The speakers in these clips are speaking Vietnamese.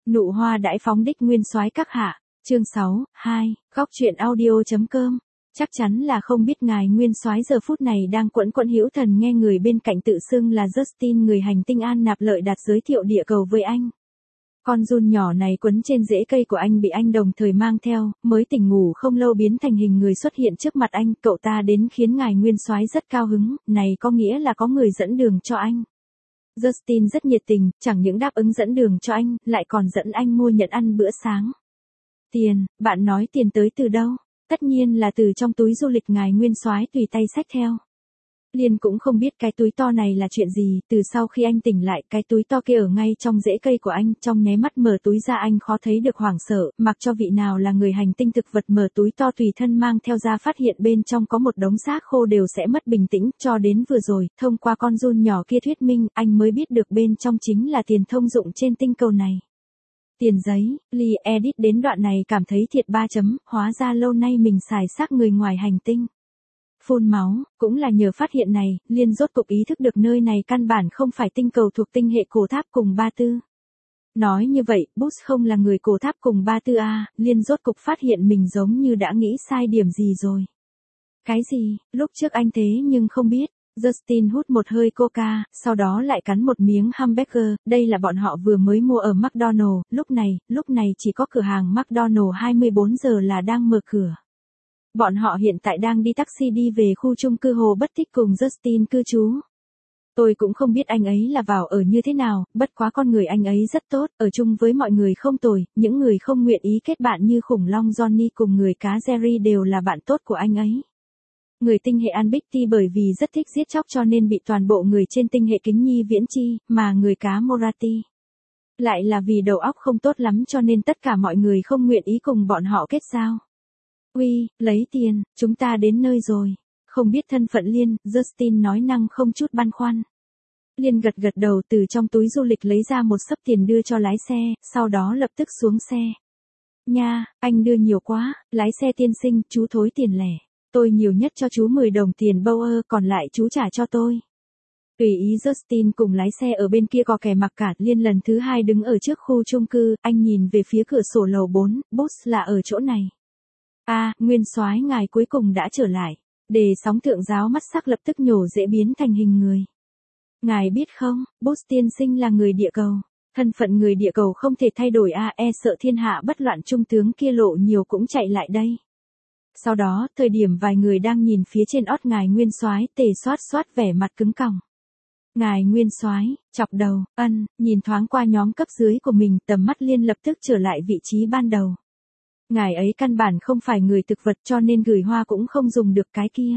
Nụ hoa đãi phóng đích nguyên soái các hạ. Chương 6, 2, góc truyện audio.com. Chắc chắn là không biết ngài nguyên soái giờ phút này đang quẫn quẫn hữu thần nghe người bên cạnh tự xưng là Justin người hành tinh An Nạp Lợi Đạt giới thiệu địa cầu với anh. Con giun nhỏ này quấn trên rễ cây của anh bị anh đồng thời mang theo, mới tỉnh ngủ không lâu biến thành hình người xuất hiện trước mặt anh, cậu ta đến khiến ngài nguyên soái rất cao hứng, này có nghĩa là có người dẫn đường cho anh. Justin rất nhiệt tình, chẳng những đáp ứng dẫn đường cho anh, lại còn dẫn anh mua nhận ăn bữa sáng. Tiền, bạn nói tiền tới từ đâu? Tất nhiên là từ trong túi du lịch ngài nguyên soái tùy tay xách theo. Liên cũng không biết cái túi to này là chuyện gì, từ sau khi anh tỉnh lại, cái túi to kia ở ngay trong rễ cây của anh, trong nháy mắt mở túi ra anh khó thấy được hoảng sợ, mặc cho vị nào là người hành tinh thực vật mở túi to tùy thân mang theo ra phát hiện bên trong có một đống xác khô đều sẽ mất bình tĩnh, cho đến vừa rồi, thông qua con giun nhỏ kia thuyết minh, anh mới biết được bên trong chính là tiền thông dụng trên tinh cầu này. Tiền giấy, Lee edit đến đoạn này cảm thấy thiệt 3 chấm, hóa ra lâu nay mình xài xác người ngoài hành tinh. Phun máu, cũng là nhờ phát hiện này, Liên rốt cục ý thức được nơi này căn bản không phải tinh cầu thuộc tinh hệ Cổ Tháp cùng Ba Tư. Nói như vậy, Bus không là người Cổ Tháp cùng Ba Tư à, Liên rốt cục phát hiện mình giống như đã nghĩ sai điểm gì rồi. Cái gì, lúc trước anh thế nhưng không biết. Justin hút một hơi coca, sau đó lại cắn một miếng hamburger, đây là bọn họ vừa mới mua ở McDonald's, lúc này chỉ có cửa hàng McDonald's 24 giờ là đang mở cửa. Bọn họ hiện tại đang đi taxi đi về khu chung cư Hồ Bất Thích cùng Justin cư trú. Tôi cũng không biết anh ấy là vào ở như thế nào, bất quá con người anh ấy rất tốt, ở chung với mọi người không tồi, những người không nguyện ý kết bạn như khủng long Johnny cùng người cá Jerry đều là bạn tốt của anh ấy. Người tinh hệ Albicti bởi vì rất thích giết chóc cho nên bị toàn bộ người trên tinh hệ Kính Nhi Viễn Chi, mà người cá Morati lại là vì đầu óc không tốt lắm cho nên tất cả mọi người không nguyện ý cùng bọn họ kết giao. Uy, lấy tiền, chúng ta đến nơi rồi. Không biết thân phận Liên, Justin nói năng không chút băn khoăn. Liên gật gật đầu từ trong túi du lịch lấy ra một xấp tiền đưa cho lái xe, sau đó lập tức xuống xe. Nha, anh đưa nhiều quá, lái xe tiên sinh, chú thối tiền lẻ. Tôi nhiều nhất cho chú 10 đồng tiền Bauer, còn lại chú trả cho tôi. Tùy ý Justin cùng lái xe ở bên kia có kẻ mặc cả. Liên lần thứ 2 đứng ở trước khu chung cư, anh nhìn về phía cửa sổ lầu 4, Boss là ở chỗ này. Nguyên soái ngài cuối cùng đã trở lại. Đề sóng thượng giáo mắt sắc lập tức nhổ dễ biến thành hình người. Ngài biết không, Boss tiên sinh là người địa cầu. Thân phận người địa cầu không thể thay đổi sợ thiên hạ bất loạn trung tướng kia lộ nhiều cũng chạy lại đây. Sau đó, thời điểm vài người đang nhìn phía trên ót ngài nguyên soái tề xoát vẻ mặt cứng còng. Ngài nguyên soái chọc đầu, nhìn thoáng qua nhóm cấp dưới của mình, tầm mắt Liên lập tức trở lại vị trí ban đầu. Ngài ấy căn bản không phải người thực vật cho nên gửi hoa cũng không dùng được cái kia.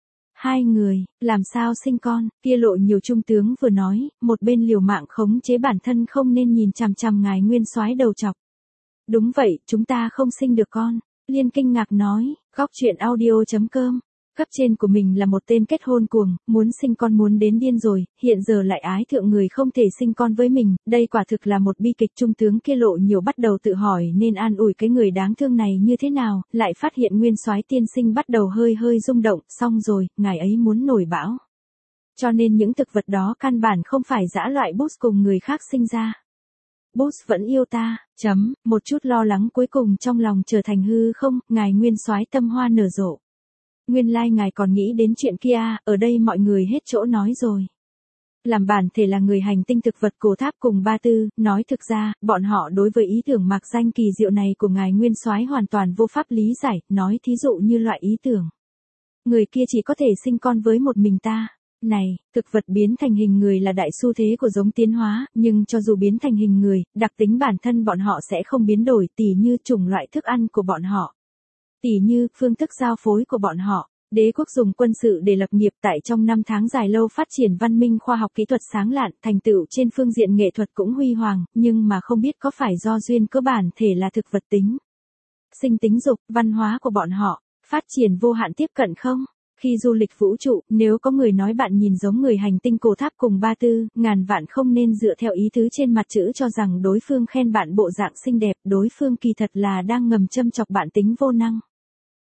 2 người, làm sao sinh con, kia lộ nhiều trung tướng vừa nói, một bên liều mạng khống chế bản thân không nên nhìn chằm chằm ngài nguyên soái đầu chọc. Đúng vậy, chúng ta không sinh được con. Liên kinh ngạc nói, góc truyện audio.com. Cấp trên của mình là một tên kết hôn cuồng, muốn sinh con muốn đến điên rồi, hiện giờ lại ái thượng người không thể sinh con với mình, đây quả thực là một bi kịch. Trung tướng kia lộ nhiều bắt đầu tự hỏi nên an ủi cái người đáng thương này như thế nào, lại phát hiện nguyên soái tiên sinh bắt đầu hơi rung động, xong rồi, ngài ấy muốn nổi bão. Cho nên những thực vật đó căn bản không phải dã loại Boss cùng người khác sinh ra. Boss vẫn yêu ta, một chút lo lắng cuối cùng trong lòng trở thành hư không, ngài nguyên soái tâm hoa nở rộ. Nguyên lai ngài còn nghĩ đến chuyện kia, ở đây mọi người hết chỗ nói rồi. Làm bản thể là người hành tinh thực vật Cổ Tháp cùng Ba Tư, nói thực ra, bọn họ đối với ý tưởng mạc danh kỳ diệu này của ngài nguyên soái hoàn toàn vô pháp lý giải, nói thí dụ như loại ý tưởng. Người kia chỉ có thể sinh con với một mình ta. Này, thực vật biến thành hình người là đại xu thế của giống tiến hóa, nhưng cho dù biến thành hình người, đặc tính bản thân bọn họ sẽ không biến đổi, tỉ như chủng loại thức ăn của bọn họ. Tỉ như phương thức giao phối của bọn họ. Đế quốc dùng quân sự để lập nghiệp tại trong năm tháng dài lâu phát triển văn minh khoa học kỹ thuật sáng lạn, thành tựu trên phương diện nghệ thuật cũng huy hoàng, nhưng mà không biết có phải do duyên cơ bản thể là thực vật tính. Sinh tính dục, văn hóa của bọn họ, phát triển vô hạn tiếp cận không? Khi du lịch vũ trụ, nếu có người nói bạn nhìn giống người hành tinh Cổ Tháp cùng Ba Tư, ngàn vạn không nên dựa theo ý tứ trên mặt chữ cho rằng đối phương khen bạn bộ dạng xinh đẹp, đối phương kỳ thật là đang ngầm châm chọc bạn tính vô năng.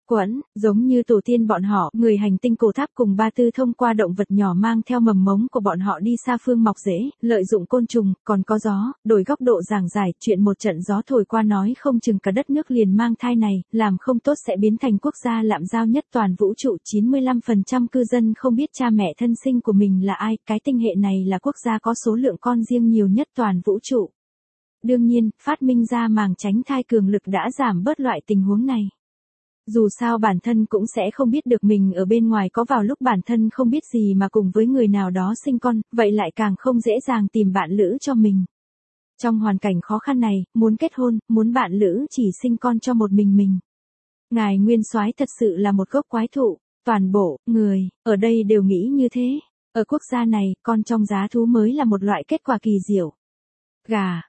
Quẫn, giống như tổ tiên bọn họ, người hành tinh cổ tháp cùng Ba Tư thông qua động vật nhỏ mang theo mầm mống của bọn họ đi xa phương mọc rễ, lợi dụng côn trùng, còn có gió, đổi góc độ giảng giải, chuyện một trận gió thổi qua nói không chừng cả đất nước liền mang thai này, làm không tốt sẽ biến thành quốc gia lạm giao nhất toàn vũ trụ, 95% cư dân không biết cha mẹ thân sinh của mình là ai, cái tinh hệ này là quốc gia có số lượng con riêng nhiều nhất toàn vũ trụ. Đương nhiên, phát minh ra màng tránh thai cường lực đã giảm bớt loại tình huống này. Dù sao bản thân cũng sẽ không biết được mình ở bên ngoài có vào lúc bản thân không biết gì mà cùng với người nào đó sinh con, vậy lại càng không dễ dàng tìm bạn lữ cho mình. Trong hoàn cảnh khó khăn này, muốn kết hôn, muốn bạn lữ chỉ sinh con cho một mình. Ngài Nguyên Soái thật sự là một gốc quái thụ, toàn bộ, người, ở đây đều nghĩ như thế. Ở quốc gia này, con trong giá thú mới là một loại kết quả kỳ diệu. Gà,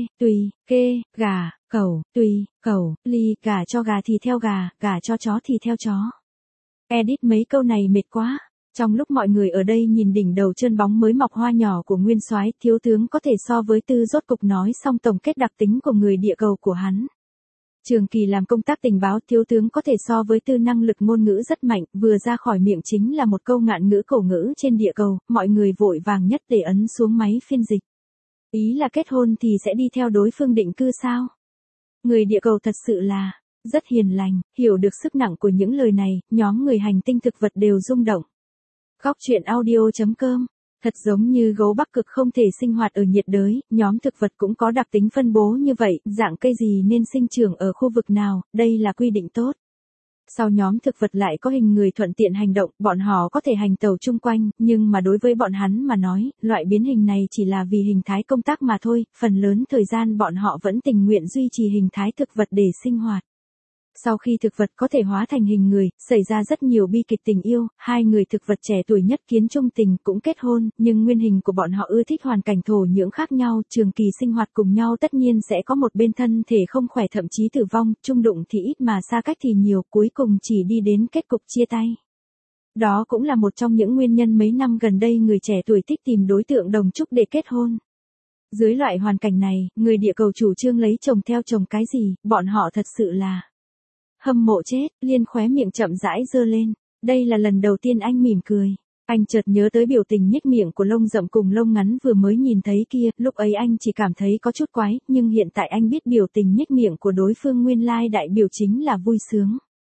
kê, gà, cẩu, cẩu, ly, gà cho gà thì theo gà, gà cho chó thì theo chó. Edit mấy câu này mệt quá. Trong lúc mọi người ở đây nhìn đỉnh đầu trơn bóng mới mọc hoa nhỏ của Nguyên Soái, thiếu tướng có thể so với Tư rốt cục nói xong tổng kết đặc tính của người địa cầu của hắn. Trường kỳ làm công tác tình báo, thiếu tướng có thể so với Tư năng lực ngôn ngữ rất mạnh, vừa ra khỏi miệng chính là một câu ngạn ngữ cổ ngữ trên địa cầu, mọi người vội vàng nhất để ấn xuống máy phiên dịch. Ý là kết hôn thì sẽ đi theo đối phương định cư sao? Người địa cầu thật sự là rất hiền lành, hiểu được sức nặng của những lời này, nhóm người hành tinh thực vật đều rung động. Góc truyện audio.com. Thật giống như gấu Bắc Cực không thể sinh hoạt ở nhiệt đới, nhóm thực vật cũng có đặc tính phân bố như vậy, dạng cây gì nên sinh trưởng ở khu vực nào, đây là quy định tốt. Sau nhóm thực vật lại có hình người thuận tiện hành động, bọn họ có thể hành tẩu chung quanh, nhưng mà đối với bọn hắn mà nói, loại biến hình này chỉ là vì hình thái công tác mà thôi, phần lớn thời gian bọn họ vẫn tình nguyện duy trì hình thái thực vật để sinh hoạt. Sau khi thực vật có thể hóa thành hình người, xảy ra rất nhiều bi kịch tình yêu, hai người thực vật trẻ tuổi nhất kiến chung tình cũng kết hôn, nhưng nguyên hình của bọn họ ưa thích hoàn cảnh thổ nhưỡng khác nhau, trường kỳ sinh hoạt cùng nhau tất nhiên sẽ có một bên thân thể không khỏe thậm chí tử vong, chung đụng thì ít mà xa cách thì nhiều, cuối cùng chỉ đi đến kết cục chia tay. Đó cũng là một trong những nguyên nhân mấy năm gần đây người trẻ tuổi thích tìm đối tượng đồng trúc để kết hôn. Dưới loại hoàn cảnh này, người địa cầu chủ trương lấy chồng theo chồng cái gì, bọn họ thật sự là hâm mộ chết, Liên khóe miệng chậm rãi giơ lên. Đây là lần đầu tiên anh mỉm cười. Anh chợt nhớ tới biểu tình nhếch miệng của lông rậm cùng lông ngắn vừa mới nhìn thấy kia, lúc ấy anh chỉ cảm thấy có chút quái, nhưng hiện tại anh biết biểu tình nhếch miệng của đối phương nguyên lai đại biểu chính là vui sướng.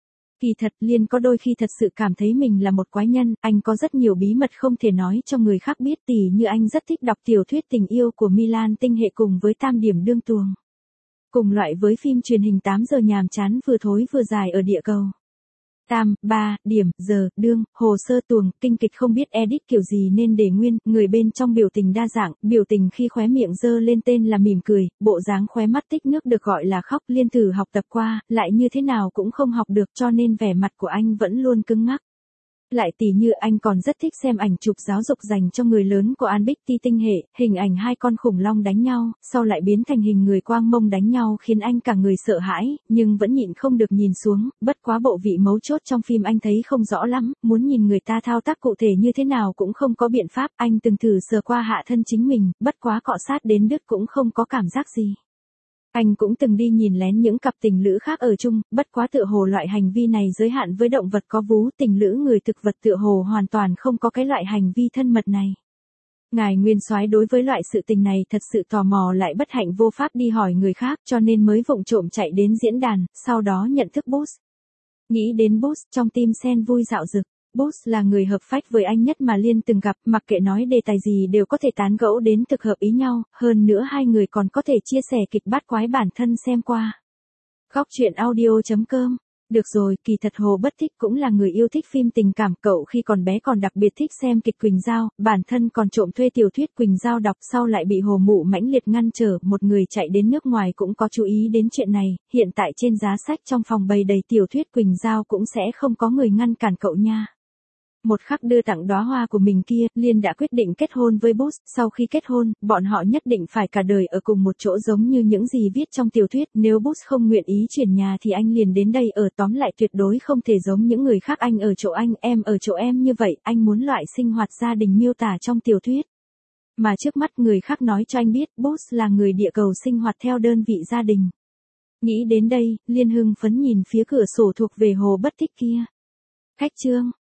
Kỳ thật Liên có đôi khi thật sự cảm thấy mình là một quái nhân, anh có rất nhiều bí mật không thể nói cho người khác biết, tỉ như anh rất thích đọc tiểu thuyết tình yêu của Milan Tinh Hệ cùng với Tam Điểm Đương Tuồng. Cùng loại với phim truyền hình 8 giờ nhàm chán vừa thối vừa dài ở địa cầu. Tam, 3, điểm, giờ, đương, hồ sơ tuồng, kinh kịch không biết edit kiểu gì nên để nguyên, người bên trong biểu tình đa dạng, biểu tình khi khóe miệng giơ lên tên là mỉm cười, bộ dáng khóe mắt tích nước được gọi là khóc, Liên thử học tập qua, lại như thế nào cũng không học được cho nên vẻ mặt của anh vẫn luôn cứng ngắc. Lại tỉ như anh còn rất thích xem ảnh chụp giáo dục dành cho người lớn của An Bích Ti Tinh Hệ, hình ảnh hai con khủng long đánh nhau, sau lại biến thành hình người quang mông đánh nhau khiến anh cả người sợ hãi, nhưng vẫn nhịn không được nhìn xuống, bất quá bộ vị mấu chốt trong phim anh thấy không rõ lắm, muốn nhìn người ta thao tác cụ thể như thế nào cũng không có biện pháp, anh từng thử sờ qua hạ thân chính mình, bất quá cọ sát đến đứt cũng không có cảm giác gì. Anh cũng từng đi nhìn lén những cặp tình lữ khác ở chung, bất quá tựa hồ loại hành vi này giới hạn với động vật có vú, tình lữ người thực vật tựa hồ hoàn toàn không có cái loại hành vi thân mật này. Ngài Nguyên Soái đối với loại sự tình này thật sự tò mò lại bất hạnh vô pháp đi hỏi người khác cho nên mới vụng trộm chạy đến diễn đàn, sau đó nhận thức Boost. Nghĩ đến Boost trong tim Sen vui dạo dực. Boost là người hợp phách với anh nhất mà Liên từng gặp, mặc kệ nói đề tài gì đều có thể tán gẫu đến thực hợp ý nhau, hơn nữa hai người còn có thể chia sẻ kịch bát quái bản thân xem qua. Góc truyện audio.com. Được rồi, kỳ thật Hồ Bất Thích cũng là người yêu thích phim tình cảm, cậu khi còn bé còn đặc biệt thích xem kịch Quỳnh Giao, bản thân còn trộm thuê tiểu thuyết Quỳnh Giao đọc sau lại bị Hồ Mụ mãnh liệt ngăn trở, một người chạy đến nước ngoài cũng có chú ý đến chuyện này, hiện tại trên giá sách trong phòng bày đầy tiểu thuyết Quỳnh Giao cũng sẽ không có người ngăn cản cậu nha. Một khắc đưa tặng đóa hoa của mình kia, Liên đã quyết định kết hôn với Boost, sau khi kết hôn, bọn họ nhất định phải cả đời ở cùng một chỗ giống như những gì viết trong tiểu thuyết, nếu Boost không nguyện ý chuyển nhà thì anh liền đến đây ở, tóm lại tuyệt đối không thể giống những người khác, anh ở chỗ anh, em ở chỗ em như vậy, anh muốn loại sinh hoạt gia đình miêu tả trong tiểu thuyết. Mà trước mắt người khác nói cho anh biết, Boost là người địa cầu sinh hoạt theo đơn vị gia đình. Nghĩ đến đây, Liên hưng phấn nhìn phía cửa sổ thuộc về hồ Bất Tích kia. Khách trương,